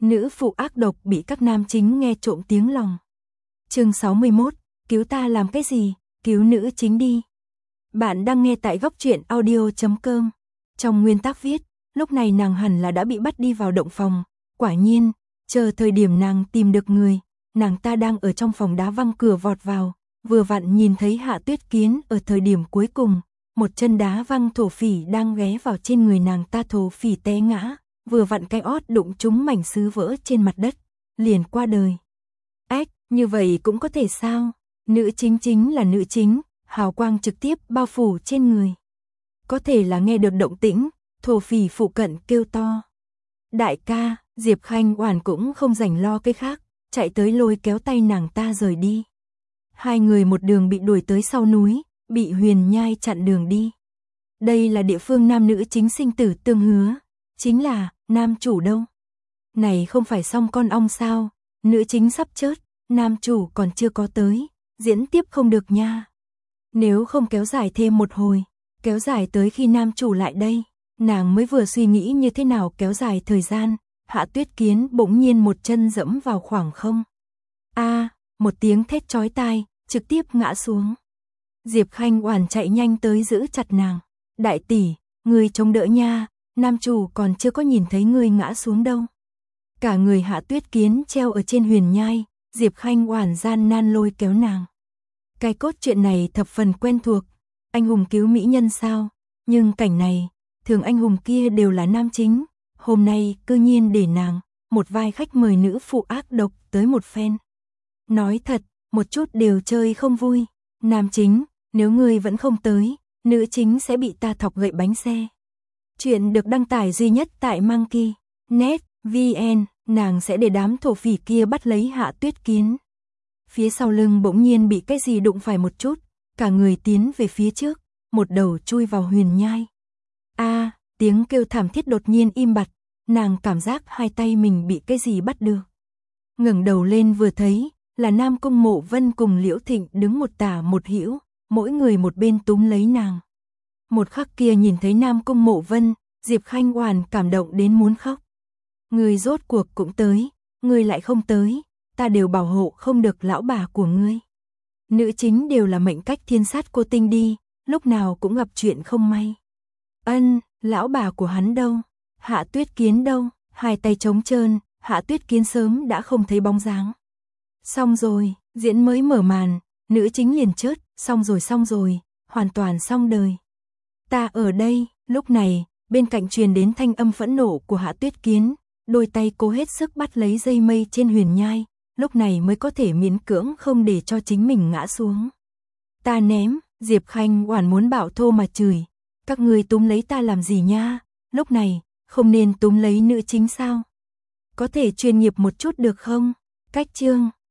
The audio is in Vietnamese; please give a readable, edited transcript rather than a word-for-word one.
Nữ phụ ác độc bị các nam chính nghe trộm tiếng lòng. Chương 61, cứu ta làm cái gì, cứu nữ chính đi. Bạn đang nghe tại Góc Truyện Audio.com. Trong nguyên tác viết, lúc này nàng hẳn là đã bị bắt đi vào động phòng. Quả nhiên, chờ thời điểm nàng tìm được người, nàng ta đang ở trong phòng đá văng cửa vọt vào, vừa vặn nhìn thấy Hạ Tuyết Kiến ở thời điểm cuối cùng, một chân đá văng thổ phỉ đang ghé vào trên người nàng ta, thổ phỉ té ngã, vừa vặn cái ót đụng trúng mảnh sứ vỡ trên mặt đất, liền qua đời. Ách, như vậy cũng có thể sao? Nữ chính là nữ chính, hào quang trực tiếp bao phủ trên người. Có thể là nghe được động tĩnh, thổ phỉ phụ cận kêu to. Đại ca, Diệp Khanh Oản cũng không rảnh lo cái khác, chạy tới lôi kéo tay nàng ta rời đi. Hai người một đường bị đuổi tới sau núi, bị Huyền Nhai chặn đường đi. Đây là địa phương nam nữ chính sinh tử tương hứa, chính là nam chủ đâu? Này không phải xong con ong sao? Nữ chính sắp chết, nam chủ còn chưa có tới, diễn tiếp không được nha. Nếu không kéo dài thêm một hồi, kéo dài tới khi nam chủ lại đây, nàng mới vừa suy nghĩ như thế nào kéo dài thời gian, Hạ Tuyết Kiến bỗng nhiên một chân dẫm vào khoảng không. Một tiếng thét chói tai, trực tiếp ngã xuống. Diệp Khanh Oản chạy nhanh tới giữ chặt nàng. Đại tỷ, ngươi chống đỡ nha, nam chủ còn chưa có nhìn thấy ngươi ngã xuống đâu. Cả người Hạ Tuyết Kiến treo ở trên Huyền Nhai, Diệp Khanh Oản gian nan lôi kéo nàng. Cái cốt truyện này thập phần quen thuộc, anh hùng cứu mỹ nhân sao, nhưng cảnh này, thường anh hùng kia đều là nam chính, hôm nay cư nhiên để nàng, một vai khách mời nữ phụ ác độc tới một phen. Nói thật, một chút đều chơi không vui, nam chính, nếu ngươi vẫn không tới, nữ chính sẽ bị ta thọc gậy bánh xe. Chuyện được đăng tải duy nhất tại Monkey.net VN, nàng sẽ để đám thổ phỉ kia bắt lấy Hạ Tuyết Kiến. Phía sau lưng bỗng nhiên bị cái gì đụng phải một chút, cả người tiến về phía trước, một đầu chui vào Huyền Nhai. Tiếng kêu thảm thiết đột nhiên im bặt, nàng cảm giác hai tay mình bị cái gì bắt được. Ngẩng đầu lên vừa thấy, là Nam Cung Mộ Vân cùng Liễu Thịnh đứng một tả một hữu, mỗi người một bên túm lấy nàng. Một khắc kia nhìn thấy Nam Cung Mộ Vân, Diệp Khanh Oản cảm động đến muốn khóc. Ngươi rốt cuộc cũng tới, ngươi lại không tới, ta đều bảo hộ không được lão bà của ngươi. Nữ chính đều là mệnh cách thiên sát cô tinh đi, lúc nào cũng gặp chuyện không may. Lão bà của hắn đâu? Hạ Tuyết Kiến đâu? Hai tay trống trơn, Hạ Tuyết Kiến sớm đã không thấy bóng dáng. Xong rồi, diễn mới mở màn, nữ chính liền chết, xong rồi, hoàn toàn xong đời. Ta ở đây, lúc này, bên cạnh truyền đến thanh âm phẫn nộ của Hạ Tuyết Kiến, đôi tay cố hết sức bắt lấy dây mây trên Huyền Nhai, lúc này mới có thể miễn cưỡng không để cho chính mình ngã xuống. Ta ném, Diệp Khanh Oản muốn bạo thô mà chửi, các ngươi túm lấy ta làm gì nha, lúc này, không nên túm lấy nữ chính sao? Có thể chuyên nghiệp một chút được không? Cách chương